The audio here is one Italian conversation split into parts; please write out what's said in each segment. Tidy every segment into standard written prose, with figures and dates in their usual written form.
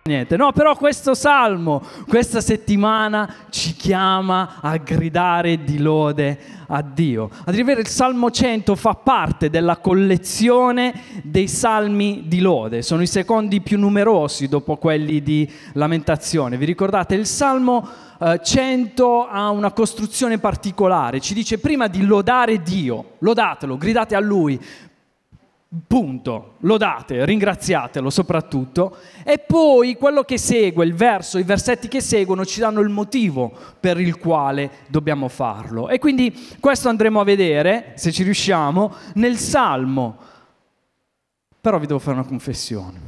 Niente, no, però questo salmo, questa settimana ci chiama a gridare di lode a Dio. A dire il vero, il Salmo 100 fa parte della collezione dei salmi di lode, sono i secondi più numerosi dopo quelli di lamentazione. Vi ricordate? Il Salmo 100 ha una costruzione particolare, ci dice prima di lodare Dio, lodatelo, gridate a Lui, punto, lodate, ringraziatelo soprattutto, e poi quello che segue, il verso, i versetti che seguono ci danno il motivo per il quale dobbiamo farlo. E quindi questo andremo a vedere, se ci riusciamo, nel Salmo. Però vi devo fare una confessione.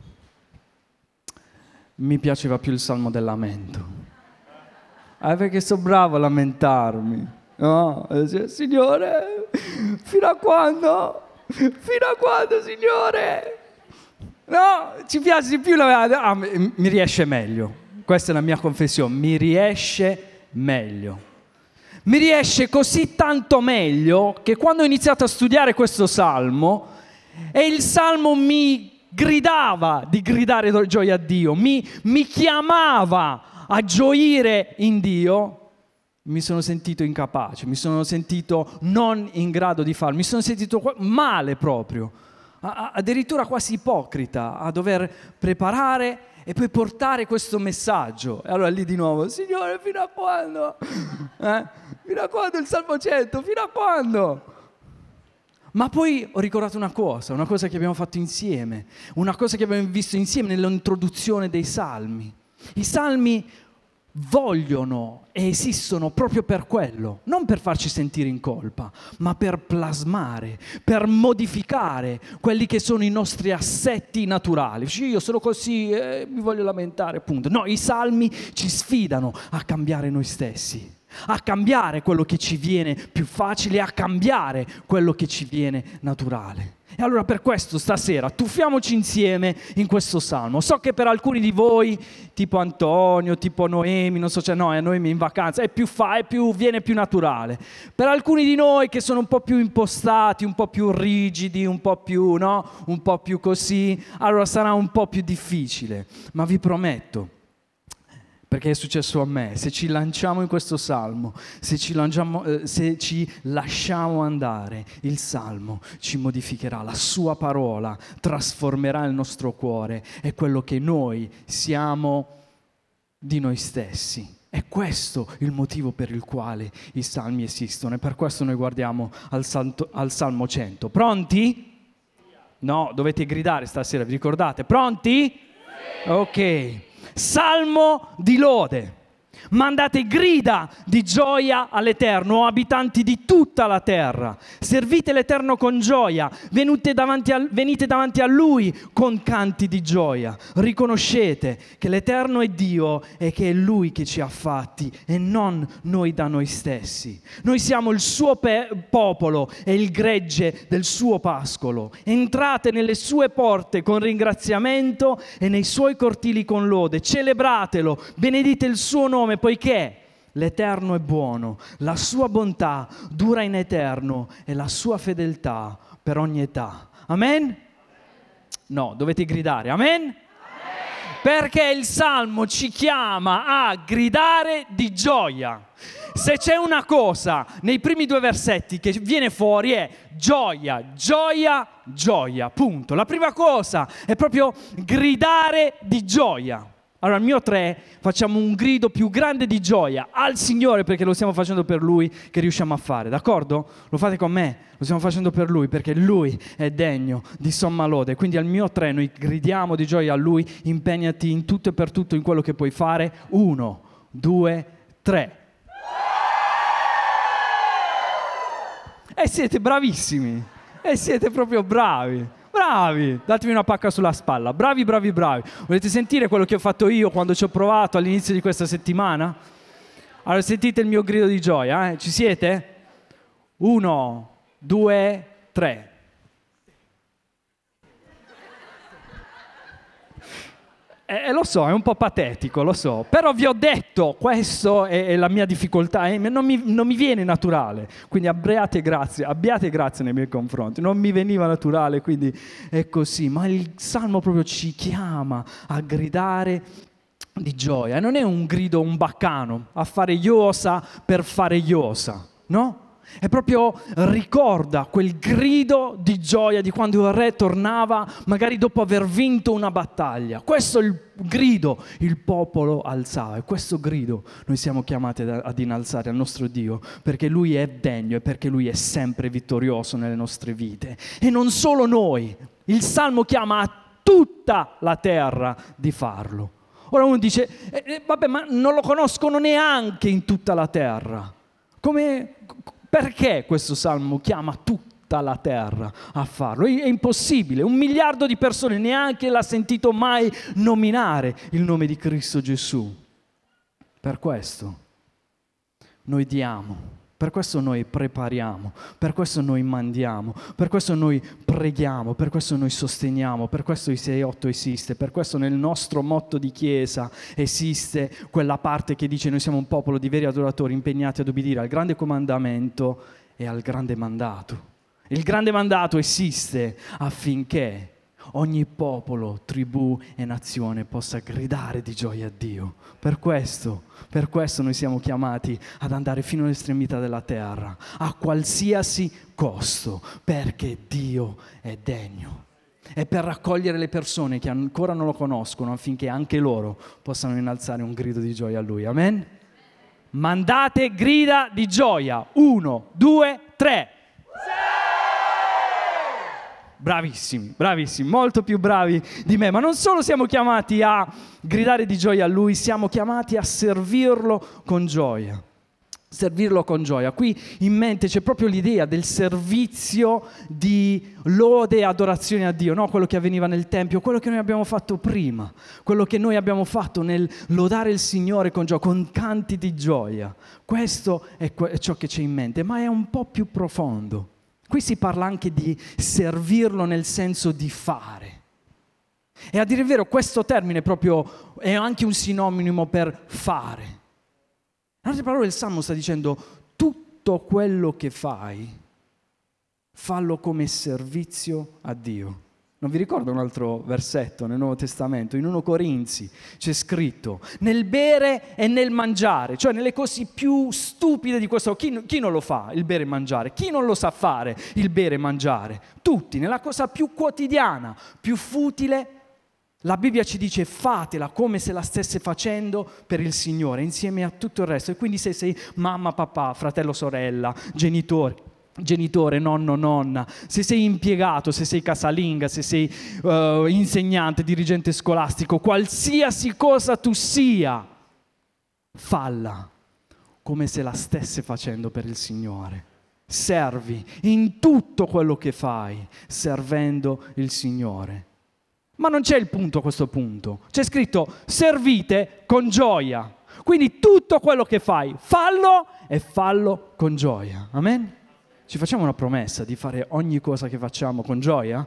Mi piaceva più il Salmo del lamento. Perché sono bravo a lamentarmi. No? Signore, fino a quando? Fino a quando, Signore? No, ci piace di più mi riesce meglio. Questa è la mia confessione, mi riesce meglio. Mi riesce così tanto meglio che quando ho iniziato a studiare questo salmo, e il salmo mi gridava di gridare gioia a Dio, mi chiamava a gioire in Dio, mi sono sentito incapace, mi sono sentito non in grado di farlo, mi sono sentito male proprio, addirittura quasi ipocrita a dover preparare e poi portare questo messaggio. E allora lì di nuovo, Signore, fino a quando? Fino a quando il Salmo 100? Fino a quando? Ma poi ho ricordato una cosa che abbiamo fatto insieme, una cosa che abbiamo visto insieme nell'introduzione dei Salmi. I Salmi vogliono e esistono proprio per quello, non per farci sentire in colpa, ma per plasmare, per modificare quelli che sono i nostri assetti naturali. Io sono così, mi voglio lamentare, punto. No, i salmi ci sfidano a cambiare noi stessi, a cambiare quello che ci viene più facile, a cambiare quello che ci viene naturale. E allora per questo stasera tuffiamoci insieme in questo salmo. So che per alcuni di voi, tipo Antonio, tipo Noemi, non so, Noemi in vacanza, viene più naturale. Per alcuni di noi che sono un po' più impostati, un po' più rigidi, un po' più così, allora sarà un po' più difficile. Ma vi prometto, perché è successo a me, se ci lanciamo in questo salmo, se ci lasciamo andare, il salmo ci modificherà, la sua parola trasformerà il nostro cuore e quello che noi siamo di noi stessi. È questo il motivo per il quale i salmi esistono, e per questo noi guardiamo al Salmo 100. Pronti? No, dovete gridare stasera, vi ricordate? Pronti? Ok. Salmo di lode. Mandate grida di gioia all'Eterno, abitanti di tutta la terra. Servite l'Eterno con gioia, venite davanti a Lui con canti di gioia. Riconoscete che l'Eterno è Dio e che è Lui che ci ha fatti e non noi da noi stessi. Noi siamo il suo popolo e il gregge del suo pascolo. Entrate nelle sue porte con ringraziamento e nei suoi cortili con lode. Celebratelo, benedite il suo nome, poiché l'Eterno è buono, la sua bontà dura in eterno e la sua fedeltà per ogni età. Amen? No, dovete gridare. Amen? Perché il Salmo ci chiama a gridare di gioia. Se c'è una cosa nei primi 2 versetti che viene fuori è gioia, gioia, gioia, punto. La prima cosa è proprio gridare di gioia. Allora, al mio 3 facciamo un grido più grande di gioia al Signore, perché lo stiamo facendo per Lui, che riusciamo a fare, d'accordo? Lo fate con me? Lo stiamo facendo per Lui, perché Lui è degno di somma lode. Quindi al mio 3 noi gridiamo di gioia a Lui, impegnati in tutto e per tutto in quello che puoi fare. 1, 2, 3. E siete bravissimi, e siete proprio bravi. Bravi, datemi una pacca sulla spalla, bravi. Volete sentire quello che ho fatto io quando ci ho provato all'inizio di questa settimana? Allora sentite il mio grido di gioia, ci siete? 1, 2, 3. Lo so, è un po' patetico, lo so, però vi ho detto, questo è la mia difficoltà, non mi viene naturale, quindi abbiate grazia nei miei confronti, non mi veniva naturale, quindi è così, ma il Salmo proprio ci chiama a gridare di gioia, e non è un grido un baccano, a fare iosa per fare iosa, no? E proprio ricorda quel grido di gioia di quando il re tornava, magari dopo aver vinto una battaglia. Questo è il grido, il popolo alzava. E questo grido noi siamo chiamati ad innalzare al nostro Dio, perché Lui è degno e perché Lui è sempre vittorioso nelle nostre vite. E non solo noi, il Salmo chiama a tutta la terra di farlo. Ora uno dice, vabbè, ma non lo conoscono neanche in tutta la terra. Perché questo Salmo chiama tutta la terra a farlo? È impossibile, 1 miliardo di persone neanche l'ha sentito mai nominare il nome di Cristo Gesù. Per questo noi diamo, per questo noi prepariamo, per questo noi mandiamo, per questo noi preghiamo, per questo noi sosteniamo, per questo il 6-8 esiste, per questo nel nostro motto di chiesa esiste quella parte che dice noi siamo un popolo di veri adoratori impegnati ad obbedire al grande comandamento e al grande mandato. Il grande mandato esiste affinché ogni popolo, tribù e nazione possa gridare di gioia a Dio. Per questo noi siamo chiamati ad andare fino all'estremità della terra, a qualsiasi costo, perché Dio è degno. E per raccogliere le persone che ancora non lo conoscono, affinché anche loro possano innalzare un grido di gioia a Lui. Amen? Mandate grida di gioia. 1, 2, 3. Bravissimi, molto più bravi di me, ma non solo siamo chiamati a gridare di gioia a Lui, siamo chiamati a servirlo con gioia. Servirlo con gioia. Qui in mente c'è proprio l'idea del servizio di lode e adorazione a Dio, no? Quello che avveniva nel Tempio, quello che noi abbiamo fatto prima, quello che noi abbiamo fatto nel lodare il Signore con gioia, con canti di gioia. Questo è ciò che c'è in mente, ma è un po' più profondo. Qui si parla anche di servirlo nel senso di fare. E a dire il vero, questo termine proprio è anche un sinonimo per fare. In altre parole, il Salmo sta dicendo: tutto quello che fai, fallo come servizio a Dio. Non vi ricordo un altro versetto nel Nuovo Testamento? In 1 Corinzi c'è scritto: nel bere e nel mangiare, cioè nelle cose più stupide di questo. Chi non lo fa, il bere e mangiare? Chi non lo sa fare, il bere e mangiare? Tutti, nella cosa più quotidiana, più futile. La Bibbia ci dice: fatela come se la stesse facendo per il Signore, insieme a tutto il resto. E quindi se sei mamma, papà, fratello, sorella, genitore, nonno, nonna, se sei impiegato, se sei casalinga, se sei insegnante, dirigente scolastico, qualsiasi cosa tu sia, falla come se la stesse facendo per il Signore. Servi in tutto quello che fai, servendo il Signore. Ma non c'è il punto a questo punto. C'è scritto: servite con gioia. Quindi tutto quello che fai, fallo e fallo con gioia. Amen? Ci facciamo una promessa di fare ogni cosa che facciamo con gioia?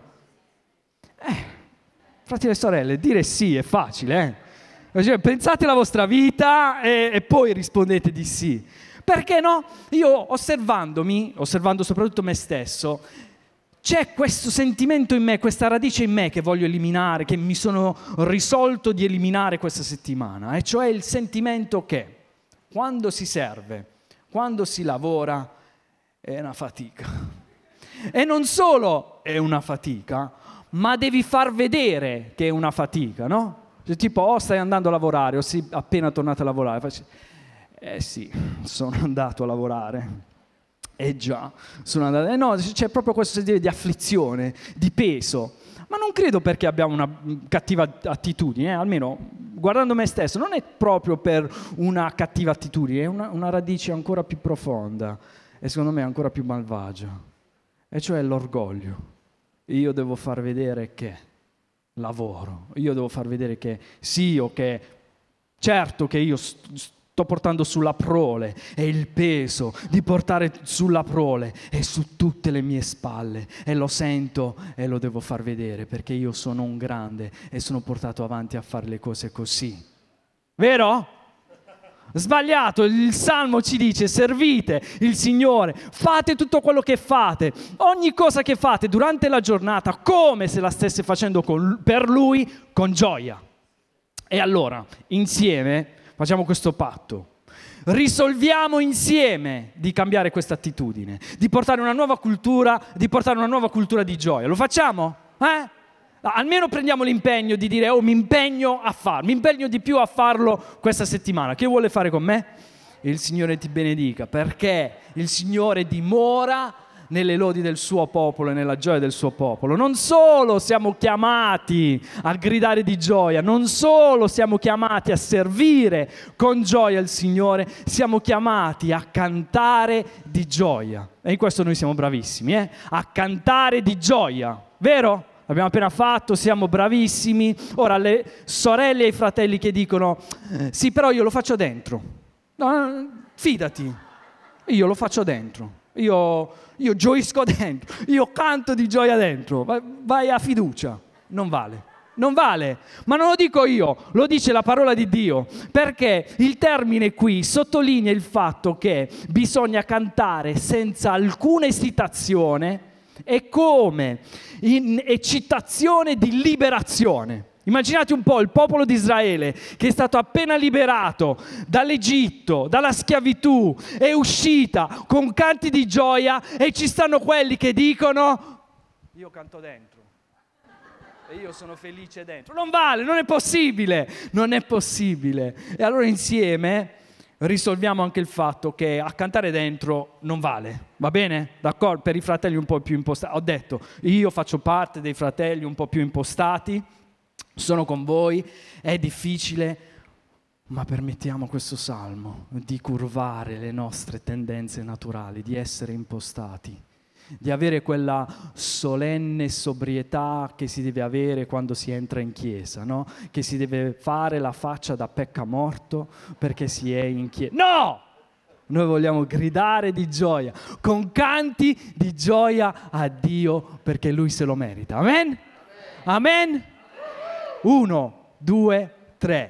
Fratelli e sorelle, dire sì è facile, Cioè, pensate alla vostra vita e poi rispondete di sì. Perché no? Io osservando soprattutto me stesso, c'è questo sentimento in me, questa radice in me che voglio eliminare, che mi sono risolto di eliminare questa settimana, e cioè il sentimento che quando si serve, quando si lavora, è una fatica. E non solo è una fatica, ma devi far vedere che è una fatica, no? Cioè, tipo, stai andando a lavorare, o sei appena tornato a lavorare, sì, sono andato a lavorare. Già, sono andato. No, c'è proprio questo sentimento di afflizione, di peso. Ma non credo perché abbiamo una cattiva attitudine, almeno guardando me stesso, non è proprio per una cattiva attitudine, è una radice ancora più profonda e secondo me ancora più malvagia, e cioè l'orgoglio. Io devo far vedere che lavoro, io devo far vedere che sì, o che certo che io sto portando sulla prole e il peso di portare sulla prole è su tutte le mie spalle e lo sento e lo devo far vedere perché io sono un grande e sono portato avanti a fare le cose così. Vero? Sbagliato, il Salmo ci dice servite il Signore, fate tutto quello che fate, ogni cosa che fate durante la giornata come se la stesse facendo per Lui con gioia. E allora, insieme, facciamo questo patto. Risolviamo insieme di cambiare questa attitudine, di portare una nuova cultura, di gioia. Lo facciamo? Almeno prendiamo l'impegno di dire mi impegno di più a farlo questa settimana. Chi vuole fare con me? Il Signore ti benedica, perché il Signore dimora nelle lodi del suo popolo e nella gioia del suo popolo. Non solo siamo chiamati a gridare di gioia, non solo siamo chiamati a servire con gioia il Signore, siamo chiamati a cantare di gioia. E in questo noi siamo bravissimi, a cantare di gioia, vero? L'abbiamo appena fatto, siamo bravissimi. Ora le sorelle e i fratelli che dicono sì, però io lo faccio dentro. No, fidati, io lo faccio dentro. Io gioisco dentro, io canto di gioia dentro. Vai a fiducia. Non vale, ma non lo dico io, lo dice la parola di Dio, perché il termine qui sottolinea il fatto che bisogna cantare senza alcuna esitazione e come in eccitazione di liberazione. Immaginate un po' il popolo di Israele che è stato appena liberato dall'Egitto, dalla schiavitù, è uscita con canti di gioia e ci stanno quelli che dicono io canto dentro e io sono felice dentro. Non vale, non è possibile. E allora insieme risolviamo anche il fatto che a cantare dentro non vale, va bene? D'accordo? Per i fratelli un po' più impostati. Ho detto, io faccio parte dei fratelli un po' più impostati, sono con voi, è difficile, ma permettiamo a questo salmo di curvare le nostre tendenze naturali, di essere impostati, di avere quella solenne sobrietà che si deve avere quando si entra in chiesa, no? Che si deve fare la faccia da peccamorto perché si è in chiesa. No! Noi vogliamo gridare di gioia, con canti di gioia a Dio perché Lui se lo merita. Amen? Amen? 1, 2, 3.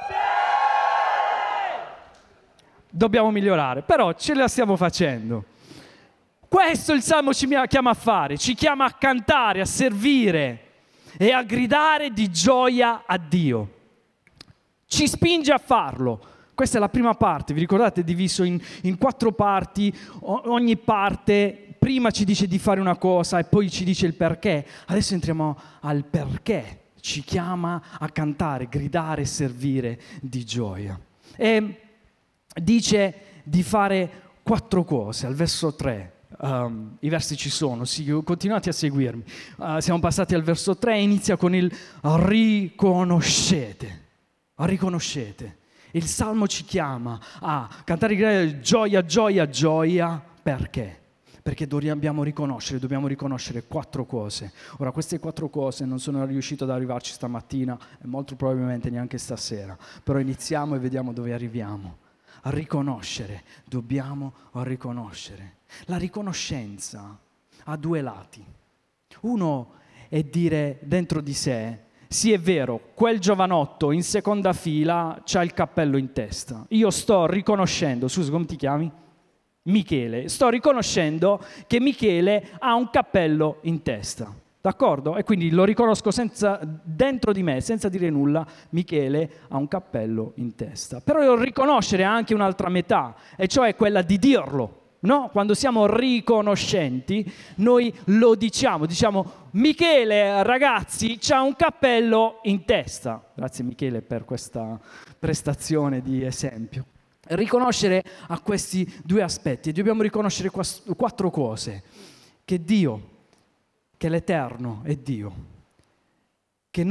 Dobbiamo migliorare, però ce la stiamo facendo. Questo il Salmo ci chiama a fare, ci chiama a cantare, a servire e a gridare di gioia a Dio. Ci spinge a farlo. Questa è la prima parte, vi ricordate? È diviso in 4 parti, ogni parte prima ci dice di fare una cosa e poi ci dice il perché. Adesso entriamo al perché. Ci chiama a cantare, gridare e servire di gioia. E dice di fare 4 cose, al verso 3. I versi ci sono, sì, continuate a seguirmi. Siamo passati al verso 3, inizia con il riconoscete. Riconoscete. Il Salmo ci chiama a cantare e gridare gioia, gioia, gioia. Perché? Perché dobbiamo riconoscere 4 cose. Ora, queste 4 cose non sono riuscito ad arrivarci stamattina e molto probabilmente neanche stasera, però iniziamo e vediamo dove arriviamo. A riconoscere, dobbiamo riconoscere. La riconoscenza ha 2 lati. Uno è dire dentro di sé, sì è vero, quel giovanotto in seconda fila c'ha il cappello in testa. Io sto riconoscendo, scusa, come ti chiami? Michele. Sto riconoscendo che Michele ha un cappello in testa. D'accordo? E quindi lo riconosco dentro di me, senza dire nulla, Michele ha un cappello in testa. Però devo riconoscere anche un'altra metà, e cioè quella di dirlo. No? Quando siamo riconoscenti, noi lo diciamo Michele, ragazzi, c'ha un cappello in testa. Grazie Michele per questa prestazione di esempio. Riconoscere a questi 2 aspetti, e dobbiamo riconoscere 4 cose: che Dio, che l'Eterno è Dio, che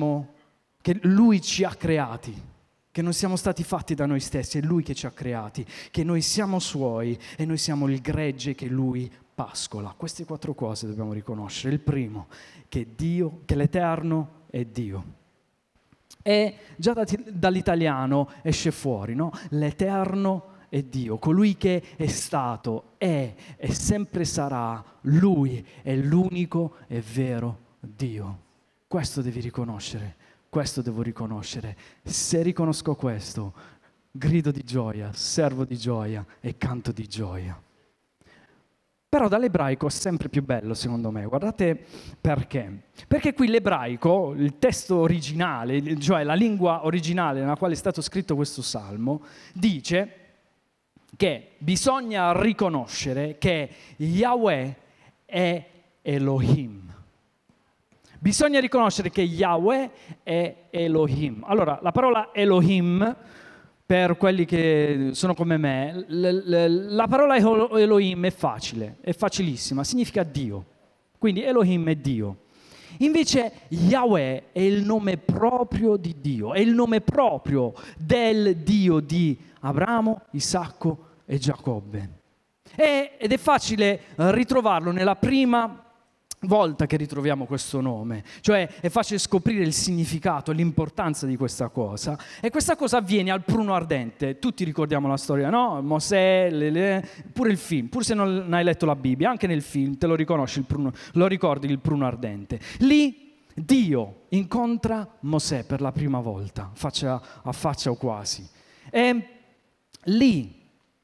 Lui ci ha creati, che non siamo stati fatti da noi stessi, è Lui che ci ha creati, che noi siamo Suoi e noi siamo il gregge che Lui pascola. Queste 4 cose dobbiamo riconoscere. Il primo, che l'Eterno è Dio. E già dall'italiano esce fuori, no? L'Eterno è Dio, colui che è stato, è e sempre sarà, Lui è l'unico e vero Dio. Questo devi riconoscere, questo devo riconoscere. Se riconosco questo, grido di gioia, servo di gioia e canto di gioia. Però dall'ebraico è sempre più bello, secondo me. Guardate perché. Perché qui l'ebraico, il testo originale, cioè la lingua originale nella quale è stato scritto questo salmo, dice che bisogna riconoscere che Yahweh è Elohim. Bisogna riconoscere che Yahweh è Elohim. Allora, la parola Elohim, per quelli che sono come me, la parola Elohim è facile, è facilissima, significa Dio. Quindi Elohim è Dio. Invece Yahweh è il nome proprio di Dio, è il nome proprio del Dio di Abramo, Isacco e Giacobbe. Ed è facile ritrovarlo nella prima volta che ritroviamo questo nome, cioè è facile scoprire il significato, l'importanza di questa cosa, e questa cosa avviene al pruno ardente. Tutti ricordiamo la storia, no? Mosè, pure il film, pur se non hai letto la Bibbia, anche nel film te lo riconosci, lo ricordi il pruno ardente. Lì Dio incontra Mosè per la prima volta, faccia a faccia o quasi, e lì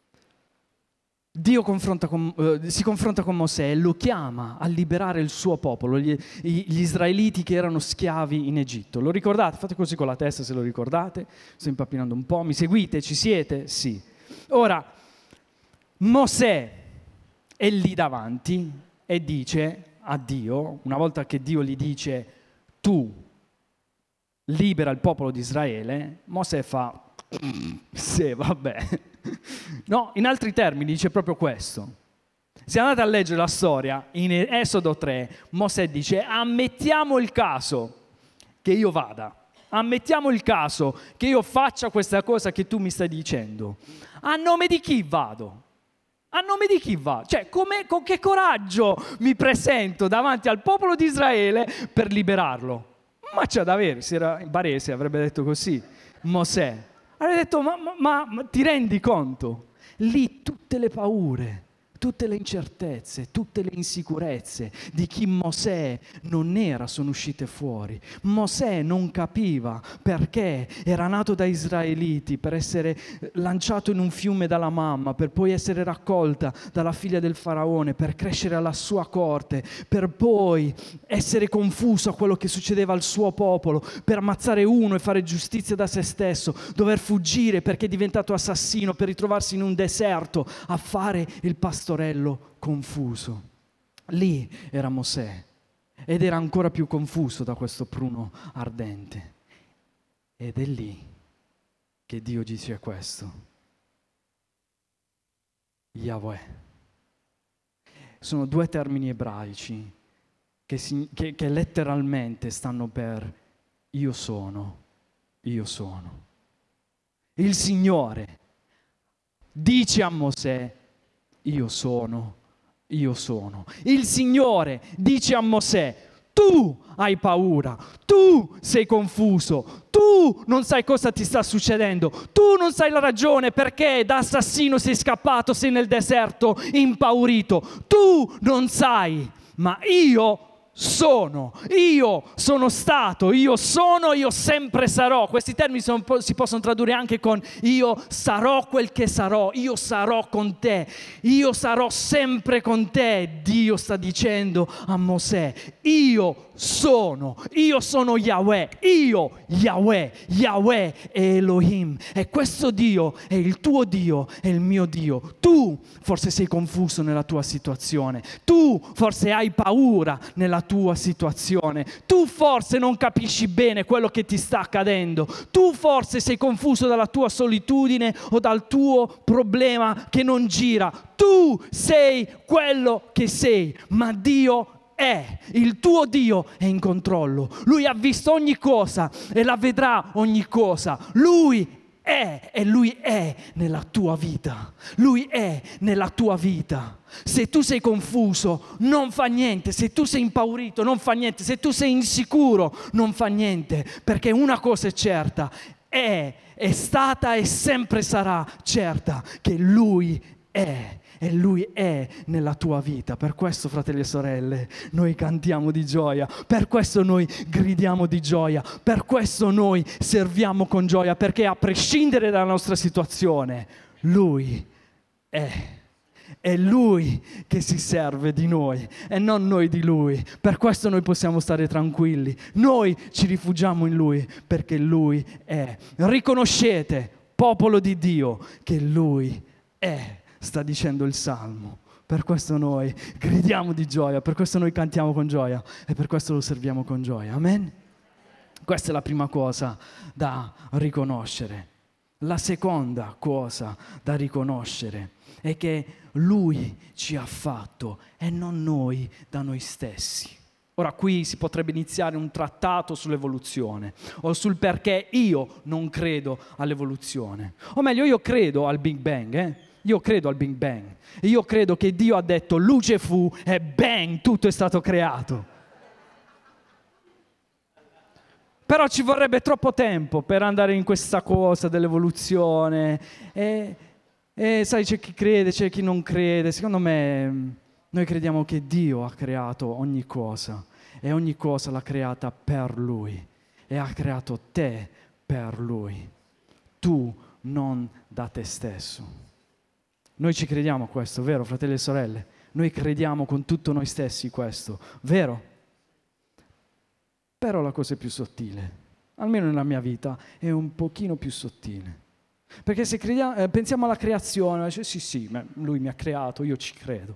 Dio si confronta con Mosè e lo chiama a liberare il suo popolo, gli israeliti che erano schiavi in Egitto. Lo ricordate? Fate così con la testa se lo ricordate. Sto impappinando un po'. Mi seguite? Ci siete? Sì. Ora, Mosè è lì davanti e dice a Dio, una volta che Dio gli dice tu libera il popolo di Israele, Mosè fa sì, vabbè. No, in altri termini dice proprio questo. Se andate a leggere la storia, in Esodo 3, Mosè dice: ammettiamo il caso che io vada, ammettiamo il caso che io faccia questa cosa che tu mi stai dicendo. A nome di chi vado? A nome di chi va? Cioè, con che coraggio mi presento davanti al popolo di Israele per liberarlo? Ma c'è da avere, se era in barese avrebbe detto così Mosè. Avrebbe detto, ma ti rendi conto? Lì tutte le paure, tutte le incertezze, tutte le insicurezze di chi Mosè non era sono uscite fuori. Mosè non capiva perché era nato da israeliti per essere lanciato in un fiume dalla mamma, per poi essere raccolta dalla figlia del faraone, per crescere alla sua corte, per poi essere confuso a quello che succedeva al suo popolo, per ammazzare uno e fare giustizia da se stesso, dover fuggire perché è diventato assassino, per ritrovarsi in un deserto a fare il pastore confuso. Lì era Mosè ed era ancora più confuso da questo pruno ardente. Ed è lì che Dio dice questo. Yahweh. Sono due termini ebraici che letteralmente stanno per io sono, io sono. Il Signore dice a Mosè: io sono, io sono. Il Signore dice a Mosè: tu hai paura, tu sei confuso, tu non sai cosa ti sta succedendo, tu non sai la ragione perché da assassino sei scappato, sei nel deserto impaurito, tu non sai, ma io sono stato, io sono, io sempre sarò. Questi termini si possono tradurre anche con io sarò quel che sarò, io sarò con te, io sarò sempre con te. Dio sta dicendo a Mosè: io sono Yahweh, Yahweh è Elohim, e questo Dio è il tuo Dio, è il mio Dio. Tu forse sei confuso nella tua situazione, tu forse hai paura nella tua situazione, tu forse non capisci bene quello che ti sta accadendo, tu forse sei confuso dalla tua solitudine o dal tuo problema che non gira. Tu sei quello che sei, ma Dio il tuo Dio è in controllo. Lui ha visto ogni cosa e la vedrà ogni cosa. Lui è e Lui è nella tua vita. Lui è nella tua vita. Se tu sei confuso, non fa niente. Se tu sei impaurito, non fa niente. Se tu sei insicuro, non fa niente. Perché una cosa è certa, è stata e sempre sarà certa, che Lui è. E Lui è nella tua vita. Per questo, fratelli e sorelle, noi cantiamo di gioia. Per questo noi gridiamo di gioia. Per questo noi serviamo con gioia. Perché a prescindere dalla nostra situazione, Lui è. È Lui che si serve di noi e non noi di Lui. Per questo noi possiamo stare tranquilli. Noi ci rifugiamo in Lui perché Lui è. Riconoscete, popolo di Dio, che Lui è. Sta dicendo il Salmo. Per questo noi gridiamo di gioia, per questo noi cantiamo con gioia e per questo lo serviamo con gioia. Amen? Questa è la prima cosa da riconoscere. La seconda cosa da riconoscere è che Lui ci ha fatto e non noi da noi stessi. Ora qui si potrebbe iniziare un trattato sull'evoluzione o sul perché io non credo all'evoluzione. O meglio, io credo al Big Bang, Io credo al Big Bang. Io credo che Dio ha detto luce fu e bang, tutto è stato creato. Però ci vorrebbe troppo tempo per andare in questa cosa dell'evoluzione. E sai, c'è chi crede, c'è chi non crede. Secondo me noi crediamo che Dio ha creato ogni cosa e ogni cosa l'ha creata per Lui e ha creato te per Lui. Tu non da te stesso. Noi ci crediamo questo, vero, fratelli e sorelle? Noi crediamo con tutto noi stessi questo, vero? Però la cosa è più sottile, almeno nella mia vita, è un pochino più sottile. Perché se pensiamo alla creazione, sì, Lui mi ha creato, io ci credo.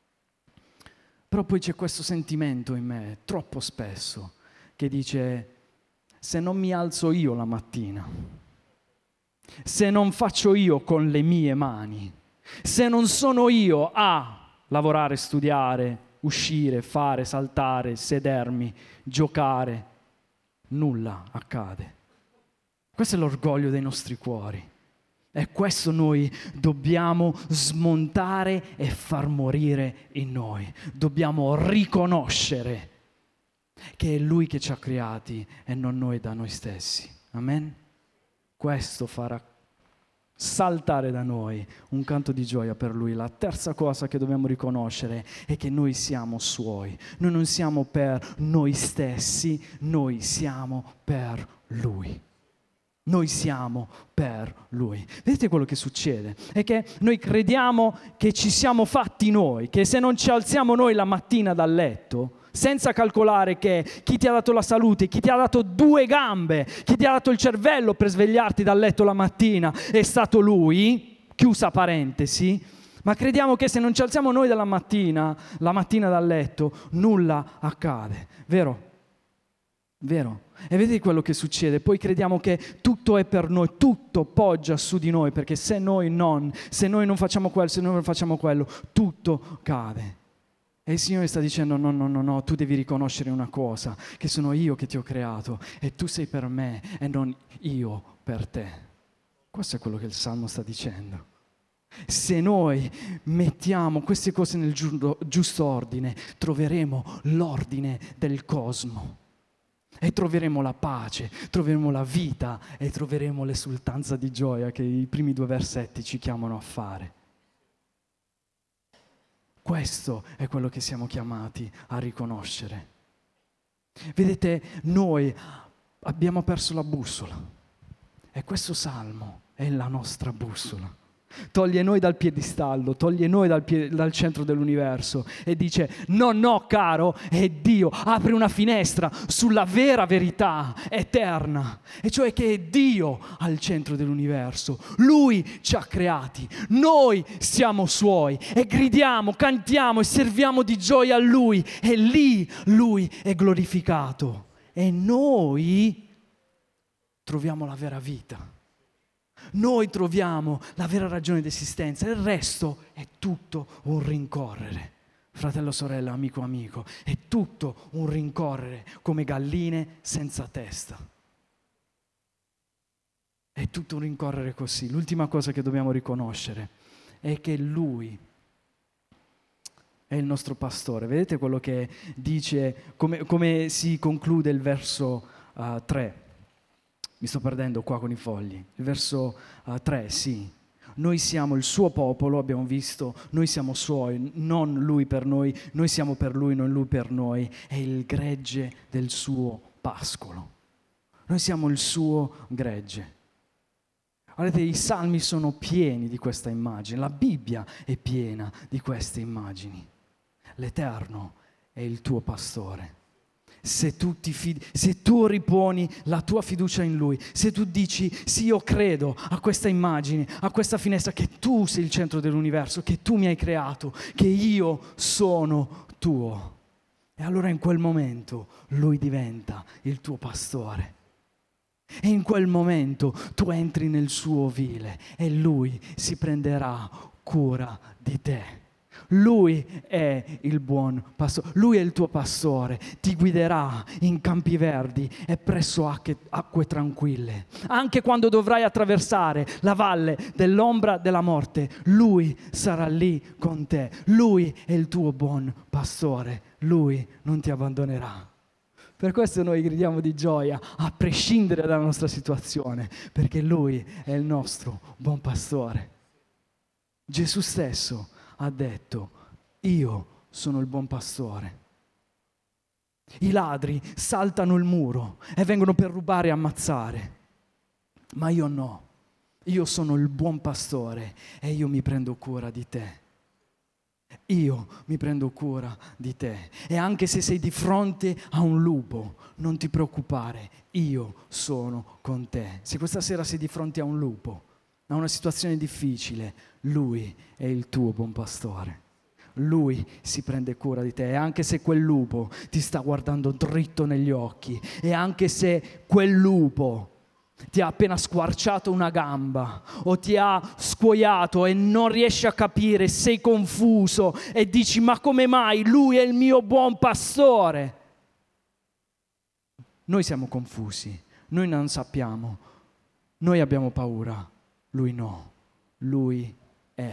Però poi c'è questo sentimento in me, troppo spesso, che dice, se non mi alzo io la mattina, se non faccio io con le mie mani, se non sono io a lavorare, studiare, uscire, fare, saltare, sedermi, giocare, nulla accade. Questo è l'orgoglio dei nostri cuori. E questo noi dobbiamo smontare e far morire in noi. Dobbiamo riconoscere che è Lui che ci ha creati e non noi da noi stessi. Amen? Questo farà saltare da noi un canto di gioia per Lui. La terza cosa che dobbiamo riconoscere è che noi siamo Suoi. Noi non siamo per noi stessi, noi siamo per Lui. Noi siamo per Lui. Vedete quello che succede? È che noi crediamo che ci siamo fatti noi, che se non ci alziamo noi la mattina dal letto, senza calcolare che chi ti ha dato la salute, chi ti ha dato 2 gambe, chi ti ha dato il cervello per svegliarti dal letto la mattina, è stato Lui, chiusa parentesi, ma crediamo che se non ci alziamo noi la mattina dal letto, nulla accade, vero? Vero? E vedete quello che succede? Poi crediamo che tutto è per noi, tutto poggia su di noi, perché se noi non facciamo quello, se noi non facciamo quello, tutto cade. E il Signore sta dicendo no, tu devi riconoscere una cosa, che sono io che ti ho creato e tu sei per me e non io per te. Questo è quello che il Salmo sta dicendo. Se noi mettiamo queste cose nel giusto ordine, troveremo l'ordine del cosmo e troveremo la pace, troveremo la vita e troveremo l'esultanza di gioia che i primi 2 versetti ci chiamano a fare. Questo è quello che siamo chiamati a riconoscere. Vedete, noi abbiamo perso la bussola e questo Salmo è la nostra bussola. Toglie noi dal piedistallo, toglie noi dal centro dell'universo e dice no caro, è Dio, apre una finestra sulla vera verità eterna, e cioè che è Dio al centro dell'universo. Lui ci ha creati, noi siamo Suoi e gridiamo, cantiamo e serviamo di gioia a Lui e lì Lui è glorificato e noi troviamo la vera vita. Noi troviamo la vera ragione d'esistenza, il resto è tutto un rincorrere. Fratello, sorella, amico, è tutto un rincorrere come galline senza testa. È tutto un rincorrere così. L'ultima cosa che dobbiamo riconoscere è che Lui è il nostro pastore. Vedete quello che dice, come si conclude il verso 3? Mi sto perdendo qua con i fogli. Il verso 3, sì. Noi siamo il suo popolo, abbiamo visto, noi siamo suoi, non lui per noi siamo per lui, non lui per noi. È il gregge del suo pascolo. Noi siamo il suo gregge. Guardate, i salmi sono pieni di questa immagine, la Bibbia è piena di queste immagini. L'Eterno è il tuo pastore. Se tu riponi la tua fiducia in Lui, se tu dici sì, io credo a questa immagine, a questa finestra, che tu sei il centro dell'universo, che tu mi hai creato, che io sono tuo, e allora in quel momento Lui diventa il tuo pastore. E in quel momento tu entri nel suo ovile e Lui si prenderà cura di te. Lui è il buon pastore, Lui è il tuo pastore, ti guiderà in campi verdi e presso acque tranquille. Anche quando dovrai attraversare la valle dell'ombra della morte, Lui sarà lì con te. Lui è il tuo buon pastore, Lui non ti abbandonerà. Per questo noi gridiamo di gioia, a prescindere dalla nostra situazione, perché Lui è il nostro buon pastore. Gesù stesso ha detto, io sono il buon pastore. I ladri saltano il muro e vengono per rubare e ammazzare, ma io no. Io sono il buon pastore e io mi prendo cura di te. Io mi prendo cura di te. E anche se sei di fronte a un lupo, non ti preoccupare, io sono con te. Se questa sera sei di fronte a un lupo, a una situazione difficile, Lui è il tuo buon pastore. Lui si prende cura di te. E anche se quel lupo ti sta guardando dritto negli occhi, e anche se quel lupo ti ha appena squarciato una gamba o ti ha scuoiato e non riesci a capire, sei confuso e dici ma come mai? Lui è il mio buon pastore. Noi siamo confusi, noi non sappiamo, noi abbiamo paura, Lui no, Lui è.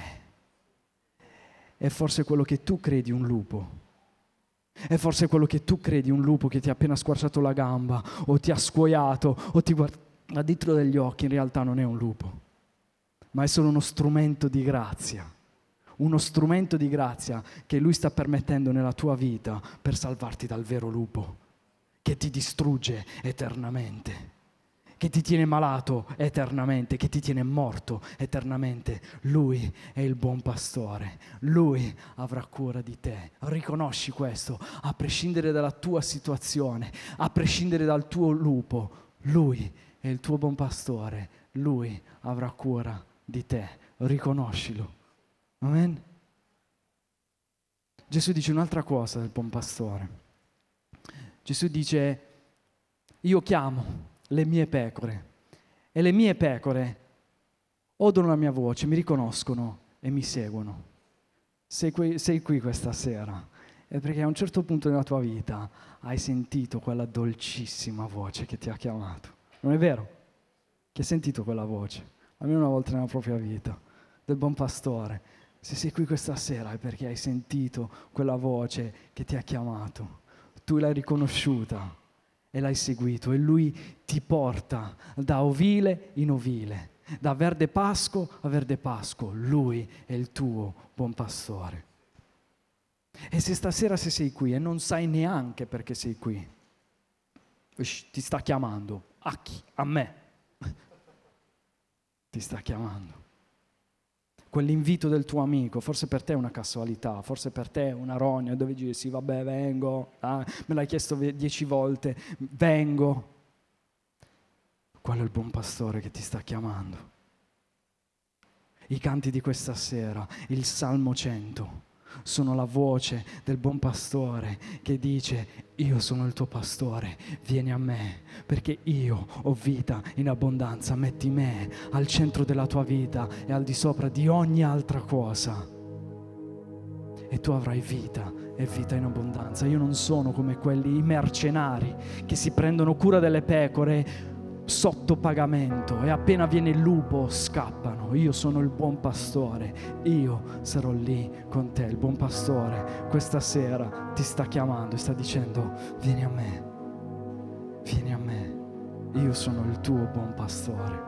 È forse quello che tu credi un lupo. È forse quello che tu credi un lupo che ti ha appena squarciato la gamba o ti ha scuoiato o ti guarda dietro degli occhi. In realtà non è un lupo, ma è solo uno strumento di grazia. Uno strumento di grazia che Lui sta permettendo nella tua vita per salvarti dal vero lupo che ti distrugge eternamente, che ti tiene malato eternamente, che ti tiene morto eternamente. Lui è il buon pastore, Lui avrà cura di te. Riconosci questo, a prescindere dalla tua situazione, a prescindere dal tuo lupo. Lui è il tuo buon pastore, Lui avrà cura di te. Riconoscilo. Amen? Gesù dice un'altra cosa del buon pastore. Gesù dice, io chiamo le mie pecore e le mie pecore odono la mia voce, mi riconoscono e mi seguono. Sei qui questa sera è perché a un certo punto nella tua vita hai sentito quella dolcissima voce che ti ha chiamato. Non è vero? Che hai sentito quella voce, almeno una volta nella propria vita, del buon pastore. Se sei qui questa sera è perché hai sentito quella voce che ti ha chiamato. Tu l'hai riconosciuta e l'hai seguito e Lui ti porta da ovile in ovile, da verde pasco a verde pasco. Lui è il tuo buon pastore. E se stasera sei qui e non sai neanche perché sei qui, ti sta chiamando. A chi? A me. Ti sta chiamando. Quell'invito del tuo amico, forse per te è una casualità, forse per te è una rogna, dove dici sì vabbè vengo, me l'hai chiesto 10 volte, vengo. Quello è il buon pastore che ti sta chiamando. I canti di questa sera, il Salmo 100, sono la voce del buon pastore che dice io sono il tuo pastore, vieni a me perché io ho vita in abbondanza, metti me al centro della tua vita e al di sopra di ogni altra cosa e tu avrai vita e vita in abbondanza. Io non sono come quelli, i mercenari che si prendono cura delle pecore sotto pagamento e appena viene il lupo scappano. Io sono il buon pastore, io sarò lì con te. Il buon pastore questa sera ti sta chiamando e sta dicendo: vieni a me, vieni a me, io sono il tuo buon pastore.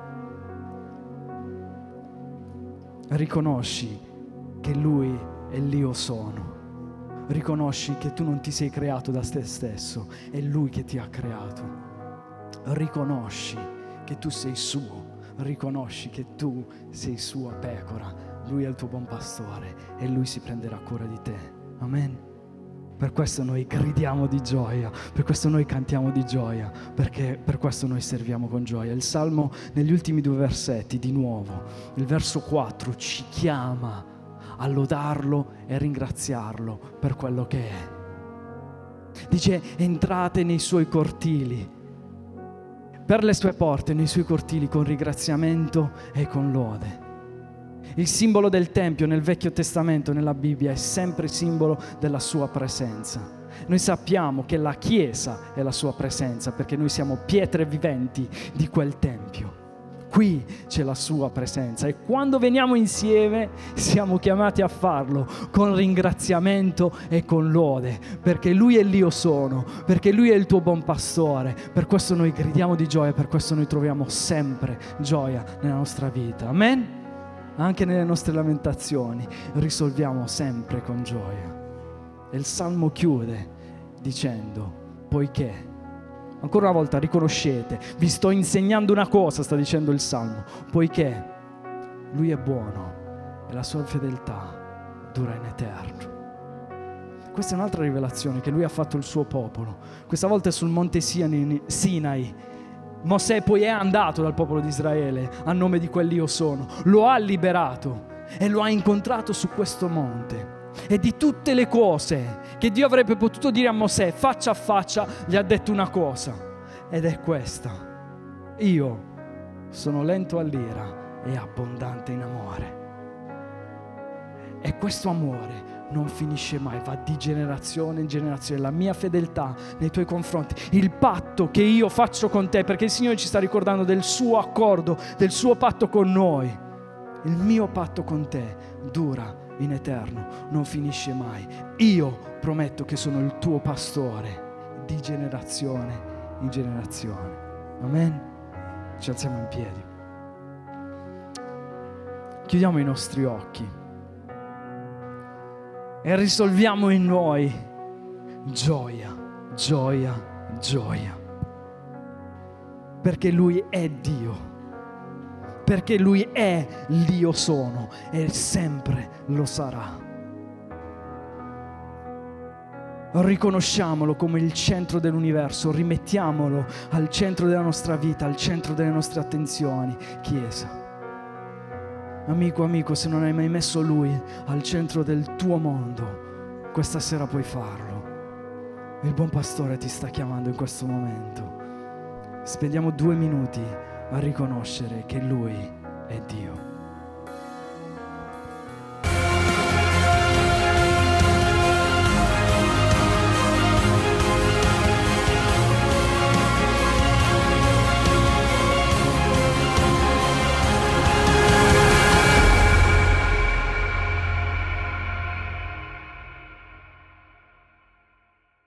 Riconosci che Lui è l'Io sono. Riconosci che tu non ti sei creato da te stesso, è Lui che ti ha creato. Riconosci che tu sei suo, riconosci che tu sei sua pecora, Lui è il tuo buon pastore e Lui si prenderà cura di te. Amen. Per questo noi gridiamo di gioia, per questo noi cantiamo di gioia, perché per questo noi serviamo con gioia. Il Salmo, negli ultimi 2 versetti, di nuovo, il verso 4 ci chiama a lodarlo e a ringraziarlo per quello che è. Dice: entrate nei suoi cortili, per le sue porte, nei suoi cortili, con ringraziamento e con lode. Il simbolo del Tempio nel Vecchio Testamento, nella Bibbia, è sempre simbolo della sua presenza. Noi sappiamo che la Chiesa è la sua presenza, perché noi siamo pietre viventi di quel Tempio. Qui c'è la sua presenza e quando veniamo insieme siamo chiamati a farlo con ringraziamento e con lode, perché Lui è l'Io sono, perché Lui è il tuo buon pastore. Per questo noi gridiamo di gioia, per questo noi troviamo sempre gioia nella nostra vita. Amen? Anche nelle nostre lamentazioni risolviamo sempre con gioia. E il Salmo chiude dicendo: poiché, ancora una volta riconoscete, vi sto insegnando una cosa, sta dicendo il Salmo, poiché Lui è buono e la sua fedeltà dura in eterno. Questa è un'altra rivelazione che Lui ha fatto al suo popolo. Questa volta è sul monte Sinai. Mosè poi è andato dal popolo di Israele a nome di quell'Io sono, lo ha liberato e lo ha incontrato su questo monte. E di tutte le cose che Dio avrebbe potuto dire a Mosè faccia a faccia, gli ha detto una cosa, ed è questa: io sono lento all'ira e abbondante in amore. E questo amore non finisce mai, va di generazione in generazione. La mia fedeltà nei tuoi confronti, il patto che io faccio con te, perché il Signore ci sta ricordando del suo accordo, del suo patto con noi. Il mio patto con te dura in eterno, non finisce mai. Io prometto che sono il tuo pastore di generazione in generazione. Amen. Ci alziamo in piedi. Chiudiamo i nostri occhi e risolviamo in noi gioia, gioia, gioia. Perché Lui è Dio, perché Lui è l'Io sono e sempre lo sarà. Riconosciamolo come il centro dell'universo, rimettiamolo al centro della nostra vita, al centro delle nostre attenzioni, Chiesa. Amico, se non hai mai messo Lui al centro del tuo mondo, questa sera puoi farlo. Il buon pastore ti sta chiamando in questo momento. Spendiamo 2 minuti a riconoscere che Lui è Dio.